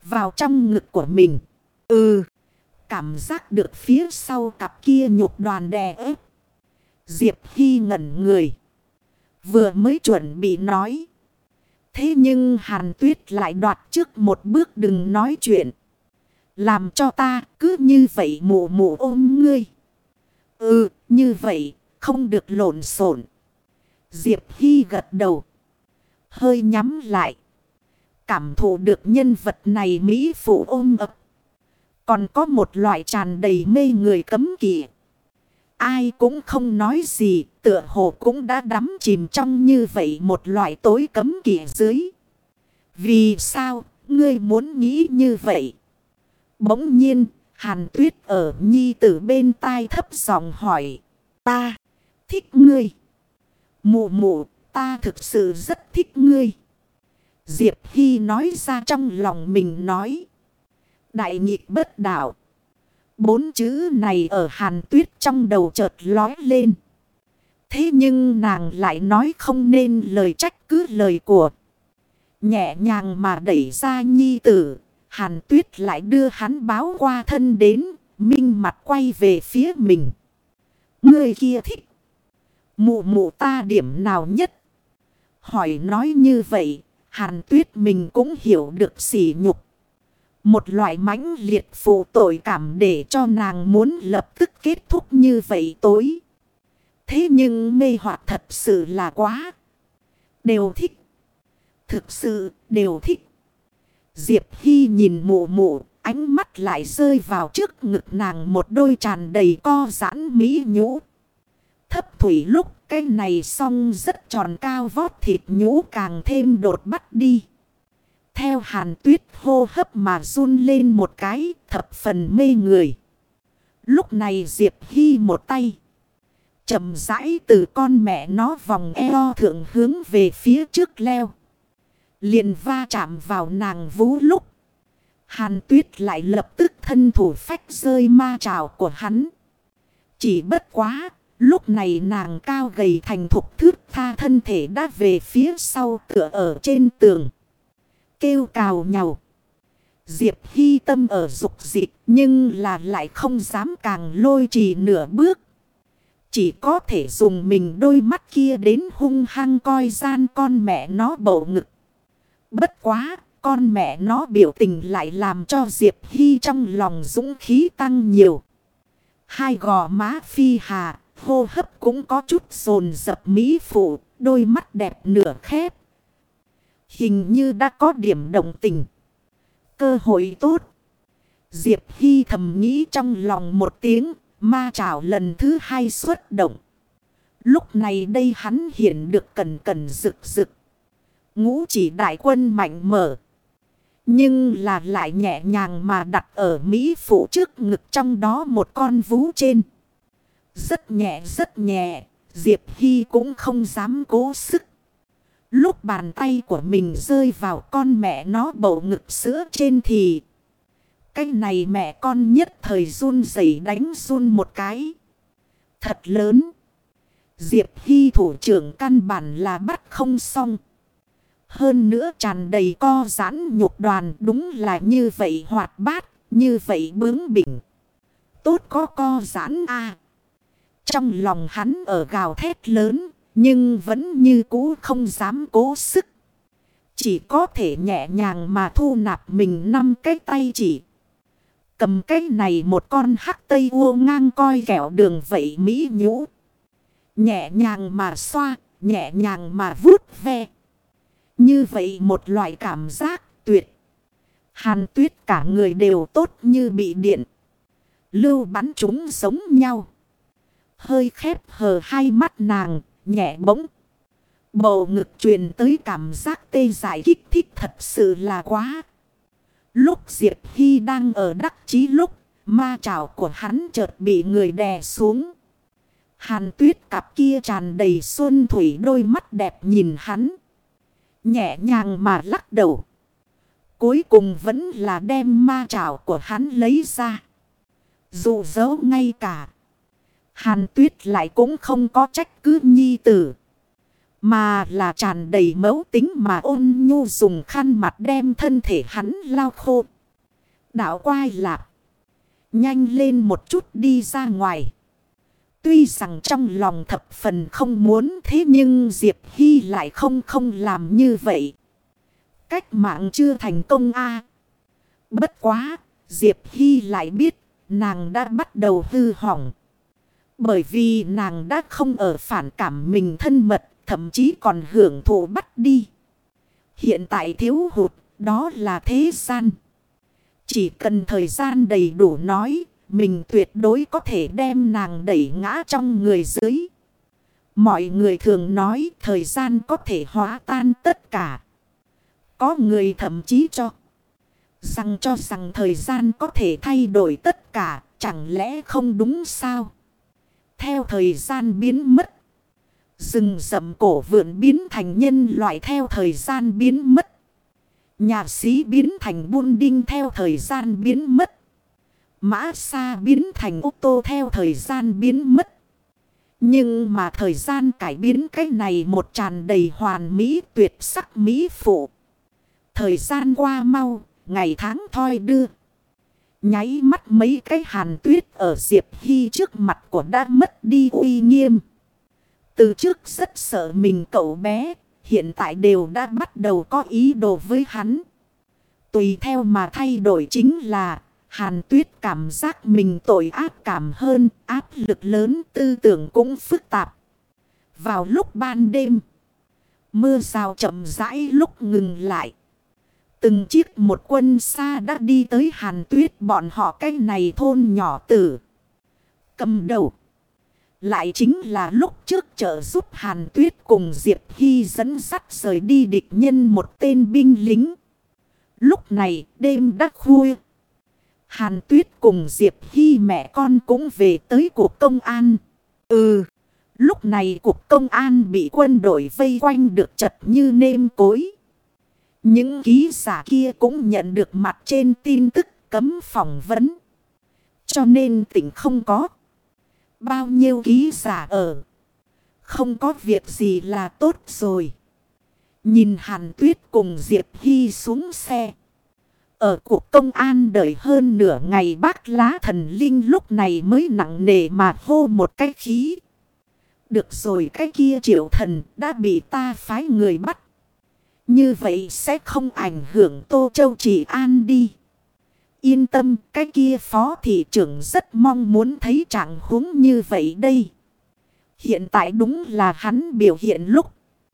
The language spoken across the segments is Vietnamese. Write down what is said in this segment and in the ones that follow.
vào trong ngực của mình. Ừ, cảm giác được phía sau cặp kia nhục đoàn đè ép. Diệp Hy ngẩn người. Vừa mới chuẩn bị nói. Thế nhưng Hàn Tuyết lại đoạt trước một bước đừng nói chuyện. Làm cho ta cứ như vậy mụ mụ ôm ngươi. Ừ, như vậy, không được lộn xộn. Diệp Hy gật đầu. Hơi nhắm lại. Cảm thụ được nhân vật này mỹ phụ ôm ấp. Còn có một loại tràn đầy mê người cấm kỵ. Ai cũng không nói gì, tựa hồ cũng đã đắm chìm trong như vậy một loại tối cấm kỵ dưới. Vì sao, ngươi muốn nghĩ như vậy? Bỗng nhiên, Hàn Tuyết ở nhi tử bên tai thấp giọng hỏi. Ta thích ngươi. Mụ mụ, ta thực sự rất thích ngươi. Diệp Hy nói ra trong lòng mình nói. Đại nghịch bất đạo. 4 chữ này ở Hàn Tuyết trong đầu chợt lói lên. Thế nhưng nàng lại nói không nên lời trách cứ lời của. Nhẹ nhàng mà đẩy ra nhi tử. Hàn Tuyết lại đưa hắn báo qua thân đến. Minh mặt quay về phía mình. Người kia thích. Mụ mụ ta điểm nào nhất? Hỏi nói như vậy. Hàn Tuyết mình cũng hiểu được sỉ nhục. Một loại mãnh liệt phụ tội cảm để cho nàng muốn lập tức kết thúc như vậy tối. Thế nhưng mê hoặc thật sự là quá. Đều thích. Thực sự đều thích. Diệp Hy nhìn mụ mụ, ánh mắt lại rơi vào trước ngực nàng một đôi tràn đầy co giãn mỹ nhũ. Thấp thủy lúc cái này xong rất tròn cao vót thịt nhũ càng thêm đột bắt đi. Theo Hàn Tuyết hô hấp mà run lên một cái thập phần mê người. Lúc này Diệp Hy một tay. Chậm rãi từ con mẹ nó vòng eo thượng hướng về phía trước leo. Liền va chạm vào nàng vú lúc. Hàn Tuyết lại lập tức thân thủ phách rơi ma trảo của hắn. Chỉ bất quá, lúc này nàng cao gầy thành thục thướt tha thân thể đã về phía sau tựa ở trên tường. Kêu cào nhàu. Diệp Hy tâm ở dục dịch nhưng là lại không dám càng lôi trì nửa bước. Chỉ có thể dùng mình đôi mắt kia đến hung hăng coi gian con mẹ nó bầu ngực. Bất quá, con mẹ nó biểu tình lại làm cho Diệp Hy trong lòng dũng khí tăng nhiều. Hai gò má phi hà, hô hấp cũng có chút dồn dập mỹ phụ, đôi mắt đẹp nửa khép. Hình như đã có điểm động tình. Cơ hội tốt. Diệp Hy thầm nghĩ trong lòng một tiếng, ma trảo lần thứ 2 xuất động. Lúc này đây hắn hiện được cẩn cẩn rực rực. Ngũ chỉ đại quân mạnh mở. Nhưng là lại nhẹ nhàng mà đặt ở Mỹ phụ trước ngực trong đó một con vú trên. Rất nhẹ rất nhẹ, Diệp Hy cũng không dám cố sức. Lúc bàn tay của mình rơi vào con mẹ nó bầu ngực sữa trên thì cái này mẹ con nhất thời run rẩy đánh run một cái. Thật lớn. Diệp Hy thủ trưởng căn bản là bắt không xong. Hơn nữa tràn đầy co giãn nhục đoàn đúng là như vậy hoạt bát, như vậy bướng bỉnh. Tốt có co giãn a. Trong lòng hắn ở gào thét lớn, nhưng vẫn như cũ không dám cố sức. Chỉ có thể nhẹ nhàng mà thu nạp mình 5 cái tay chỉ. Cầm cái này một con hắc tây ua ngang coi kẹo đường vậy mỹ nhũ. Nhẹ nhàng mà xoa, nhẹ nhàng mà vuốt ve. Như vậy một loại cảm giác tuyệt. Hàn Tuyết cả người đều tốt như bị điện. Lưu bắn chúng giống nhau. Hơi khép hờ hai mắt nàng, nhẹ bỗng. Bầu ngực truyền tới cảm giác tê dại kích thích thật sự là quá. Lúc Diệp Hy đang ở đắc chí lúc, ma trảo của hắn chợt bị người đè xuống. Hàn Tuyết cặp kia tràn đầy xuân thủy đôi mắt đẹp nhìn hắn. Nhẹ nhàng mà lắc đầu. Cuối cùng vẫn là đem ma trảo của hắn lấy ra. Dù dấu ngay cả. Hàn Tuyết lại cũng không có trách cứ nhi tử. Mà là tràn đầy mẫu tính mà ôn nhu dùng khăn mặt đem thân thể hắn lau khô. Đạo quai lạc. Nhanh lên một chút đi ra ngoài. Tuy rằng trong lòng thập phần không muốn thế nhưng Diệp Hy lại không làm như vậy. Cách mạng chưa thành công a. Bất quá, Diệp Hy lại biết nàng đã bắt đầu hư hỏng. Bởi vì nàng đã không ở phản cảm mình thân mật, thậm chí còn hưởng thụ bắt đi. Hiện tại thiếu hụt, đó là thế gian. Chỉ cần thời gian đầy đủ nói, mình tuyệt đối có thể đem nàng đẩy ngã trong người dưới. Mọi người thường nói thời gian có thể hóa tan tất cả. Có người thậm chí cho rằng thời gian có thể thay đổi tất cả, chẳng lẽ không đúng sao? Theo thời gian biến mất, rừng rậm cổ vượn biến thành nhân loại theo thời gian biến mất. Nhà sĩ biến thành buôn đinh theo thời gian biến mất. Mã xa biến thành ô tô theo thời gian biến mất. Nhưng mà thời gian cải biến cái này một tràn đầy hoàn mỹ tuyệt sắc mỹ phụ. Thời gian qua mau, ngày tháng thoi đưa. Nháy mắt mấy cái Hàn Tuyết ở Diệp Hy trước mặt của đã mất đi uy nghiêm. Từ trước rất sợ mình cậu bé, hiện tại đều đã bắt đầu có ý đồ với hắn. Tùy theo mà thay đổi chính là Hàn Tuyết cảm giác mình tội ác cảm hơn, áp lực lớn, tư tưởng cũng phức tạp. Vào lúc ban đêm, mưa rào chậm rãi lúc ngừng lại. Từng chiếc một quân xa đã đi tới Hàn Tuyết bọn họ cái này thôn nhỏ tử. Cầm đầu. Lại chính là lúc trước trợ giúp Hàn Tuyết cùng Diệp Hy dẫn dắt rời đi địch nhân một tên binh lính. Lúc này đêm đã khuya. Hàn Tuyết cùng Diệp Hy mẹ con cũng về tới cục công an. Lúc này cục công an bị quân đội vây quanh được chật như nêm cối. Những ký giả kia cũng nhận được mặt trên tin tức cấm phỏng vấn. Cho nên tỉnh không có bao nhiêu ký giả ở. Không có việc gì là tốt rồi. Nhìn Hàn Tuyết cùng Diệp Hy xuống xe. Ở cục công an đợi hơn nửa ngày bác Lá Thần Linh lúc này mới nặng nề mà hô một cái khí. Được rồi, cái kia Triệu Thần đã bị ta phái người bắt. Như vậy sẽ không ảnh hưởng Tô Châu trị an đi. Yên tâm, cái kia phó thị trưởng rất mong muốn thấy trạng huống như vậy đây. Hiện tại đúng là hắn biểu hiện lúc.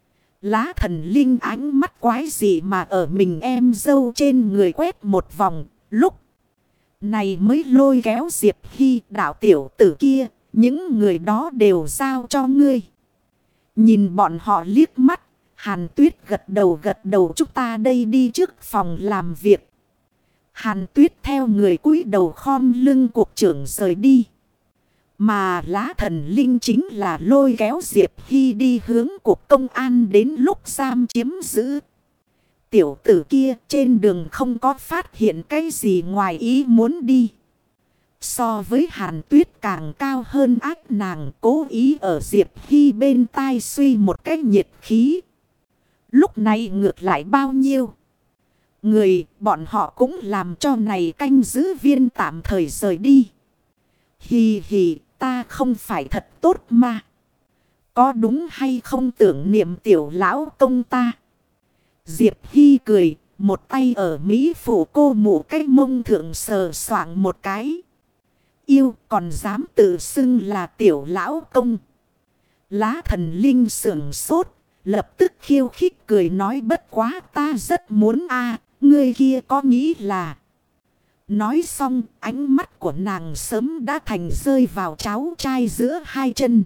Lá Thần Linh ánh mắt quái gì mà ở mình em dâu trên người quét một vòng. Lúc này mới lôi kéo Diệp Hy, đạo tiểu tử kia. Những người đó đều giao cho ngươi. Nhìn bọn họ liếc mắt. Hàn Tuyết gật đầu, chúng ta đây đi trước phòng làm việc. Hàn Tuyết theo người cúi đầu khom lưng cục trưởng rời đi. Mà Lá Thần Linh chính là lôi kéo Diệp Hy đi hướng cục công an đến lúc giam chiếm giữ. Tiểu tử kia trên đường không có phát hiện cái gì ngoài ý muốn đi. So với Hàn Tuyết càng cao hơn ác, nàng cố ý ở Diệp Hy bên tai suy một cái nhiệt khí. Lúc này ngược lại bao nhiêu người bọn họ cũng làm cho này canh giữ viên tạm thời rời đi. Hì hì, ta không phải thật tốt mà. Có đúng hay không tưởng niệm tiểu lão công ta? Diệp Hy cười, một tay ở Mỹ phủ cô mụ cái mông thượng sờ soạng một cái. Yêu còn dám tự xưng là tiểu lão công. Lá Thần Linh sưởng sốt. Lập tức khiêu khích cười nói bất quá ta rất muốn ngươi kia có nghĩ là. Nói xong ánh mắt của nàng sớm đã thành rơi vào cháu trai giữa hai chân.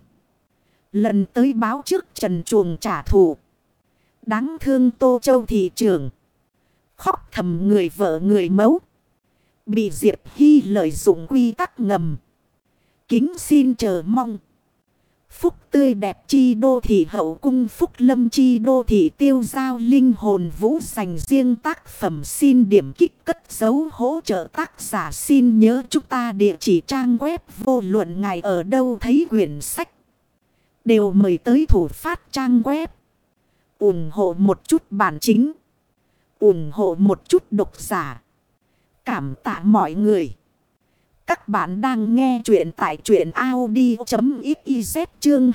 Lần tới báo trước trần chuồng trả thù. Đáng thương Tô Châu thị trưởng. Khóc thầm người vợ người mẫu. Bị Diệp Hy lợi dụng quy tắc ngầm. Kính xin chờ mong. Phúc tươi đẹp chi đô thị hậu cung, phúc lâm chi đô thị tiêu giao linh hồn vũ dành riêng tác phẩm, xin điểm kích cất dấu hỗ trợ tác giả, xin nhớ chúng ta địa chỉ trang web vô luận ngài ở đâu thấy quyển sách. Đều mời tới thủ phát trang web ủng hộ một chút bản chính. Ủng hộ một chút độc giả. Cảm tạ mọi người. Các bạn đang nghe chuyện tại truyện audio.xyz chương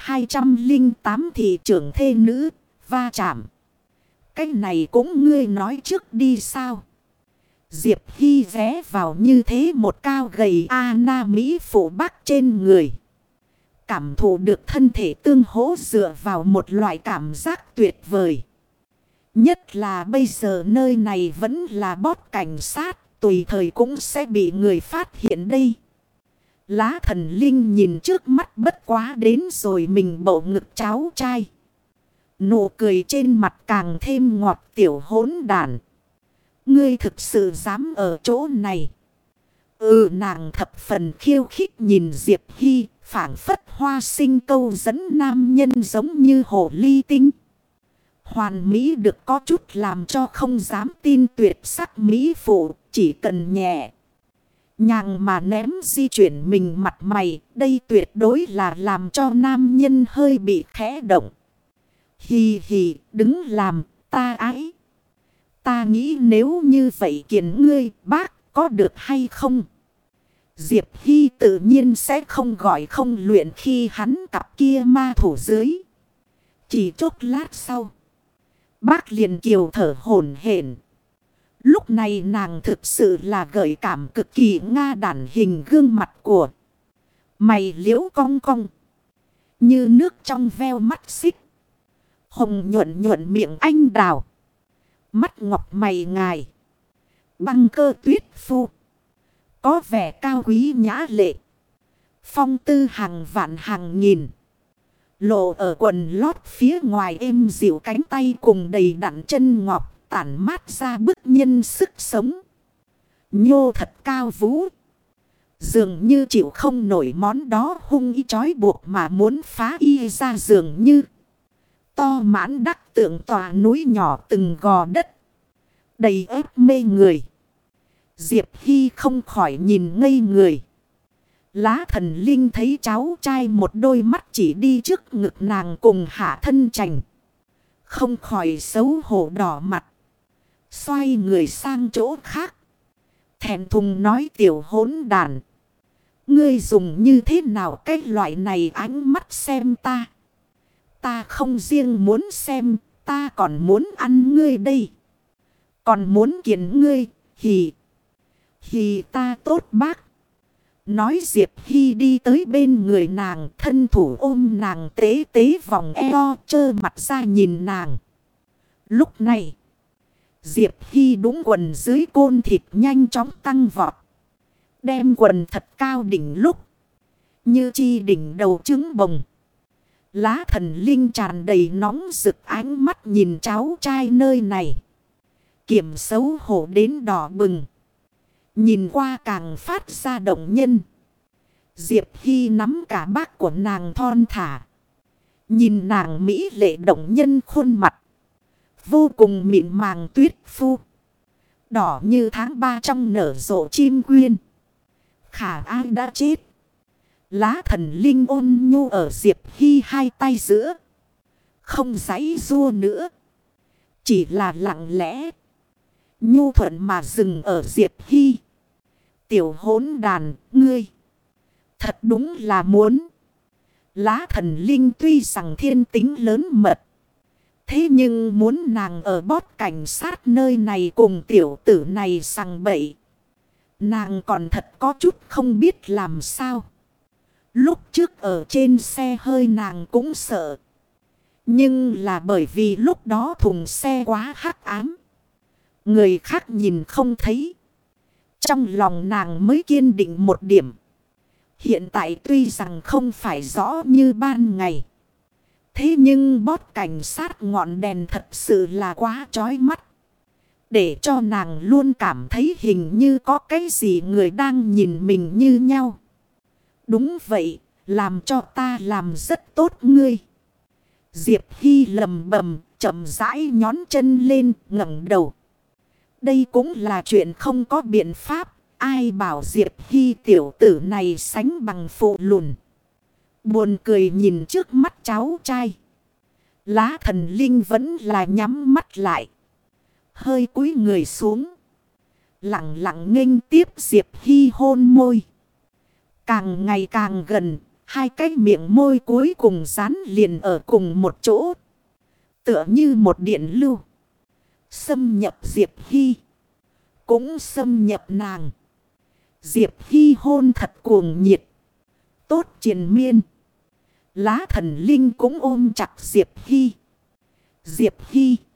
208 thị trưởng thê nữ, va chạm. Cái này cũng ngươi nói trước đi sao? Diệp Hy ghé vào như thế một cao gầy A-na Mỹ phụ bác trên người. Cảm thụ được thân thể tương hỗ dựa vào một loại cảm giác tuyệt vời. Nhất là bây giờ nơi này vẫn là bót cảnh sát, tùy thời cũng sẽ bị người phát hiện đây. Lá thần linh nhìn trước mắt bất quá đến rồi mình bộ ngực cháu trai. Nụ cười trên mặt càng thêm ngọt tiểu hỗn đản. Ngươi thực sự dám ở chỗ này. Nàng thập phần khiêu khích nhìn Diệp Hy, phảng phất hoa sinh câu dẫn nam nhân giống như hồ ly tinh. Hoàn mỹ được có chút làm cho không dám tin tuyệt sắc mỹ phụ, chỉ cần nhẹ nhàng mà ném di chuyển mình mặt mày, đây tuyệt đối là làm cho nam nhân hơi bị khẽ động. Hì hì, đứng làm, ta ái. Ta nghĩ nếu như vậy kiền ngươi, bác, có được hay không? Diệp Hy tự nhiên sẽ không gọi không luyện khi hắn cặp kia ma thủ dưới. Chỉ chốc lát sau, bác liền kiều thở hổn hển. Lúc này nàng thực sự là gợi cảm cực kỳ nga đản hình gương mặt của. Mày liễu cong cong. Như nước trong veo mắt xích. Hồng nhuận nhuận miệng anh đào. Mắt ngọc mày ngài. Băng cơ tuyết phu. Có vẻ cao quý nhã lệ. Phong tư hàng vạn hàng nghìn. Lộ ở quần lót phía ngoài êm dịu cánh tay cùng đầy đặn chân ngọc. Tản mát ra bức nhân sức sống. Nhô thật cao vũ. Dường như chịu không nổi món đó hung ý trói buộc mà muốn phá y ra dường như. To mãn đắc tượng tòa núi nhỏ từng gò đất. Đầy ép mê người. Diệp Hy không khỏi nhìn ngây người. Lá thần linh thấy cháu trai một đôi mắt chỉ đi trước ngực nàng cùng hạ thân chành. Không khỏi xấu hổ đỏ mặt. Xoay người sang chỗ khác. Thẹn thùng nói tiểu hỗn đàn. Ngươi dùng như thế nào cái loại này ánh mắt xem ta. Ta không riêng muốn xem, ta còn muốn ăn ngươi đây. Còn muốn kiền ngươi, hì ta tốt bác. Nói Diệp Hy đi tới bên người nàng, thân thủ ôm nàng tế tế vòng eo, trơ mặt ra nhìn nàng. Lúc này, Diệp Hy đúng quần dưới côn thịt nhanh chóng tăng vọt. Đem quần thật cao đỉnh lúc. Như chi đỉnh đầu trứng bồng. Lá thần linh tràn đầy nóng rực ánh mắt nhìn cháu trai nơi này. Kiểm xấu hổ đến đỏ bừng. Nhìn qua càng phát ra động nhân. Diệp Hy nắm cả bác của nàng thon thả. Nhìn nàng mỹ lệ động nhân khuôn mặt. Vô cùng mịn màng tuyết phu. Đỏ như tháng 3 trong nở rộ chim quyên. Khả ai đã chết. Lá thần linh ôn nhu ở Diệp Hy hai tay giữa. Không giãy giụa nữa. Chỉ là lặng lẽ. Nhu thuận mà dừng ở Diệp Hy. Tiểu hỗn đàn, ngươi. Thật đúng là muốn. Lá thần linh tuy rằng thiên tính lớn mật. Thế nhưng muốn nàng ở bót cảnh sát nơi này cùng tiểu tử này sằng bậy. Nàng còn thật có chút không biết làm sao. Lúc trước ở trên xe hơi nàng cũng sợ. Nhưng là bởi vì lúc đó thùng xe quá hắc ám. Người khác nhìn không thấy. Trong lòng nàng mới kiên định một điểm. Hiện tại tuy rằng không phải rõ như ban ngày. Thế nhưng bót cảnh sát ngọn đèn thật sự là quá chói mắt. Để cho nàng luôn cảm thấy hình như có cái gì người đang nhìn mình như nhau. Đúng vậy, làm cho ta làm rất tốt ngươi. Diệp Hy lầm bầm, chậm rãi nhón chân lên, ngẩng đầu. Đây cũng là chuyện không có biện pháp. Ai bảo Diệp Hy tiểu tử này sánh bằng phụ lùn. Buồn cười nhìn trước mắt cháu trai. Lá thần linh vẫn là nhắm mắt lại. Hơi cúi người xuống. Lặng lặng nghênh tiếp Diệp Hy hôn môi. Càng ngày càng gần. Hai cái miệng môi cuối cùng dán liền ở cùng một chỗ. Tựa như một điện lưu. Xâm nhập Diệp Hy. Cũng xâm nhập nàng. Diệp Hy hôn thật cuồng nhiệt. Tốt triền miên. Lá thần linh cũng ôm chặt Diệp Hy. Diệp Hy.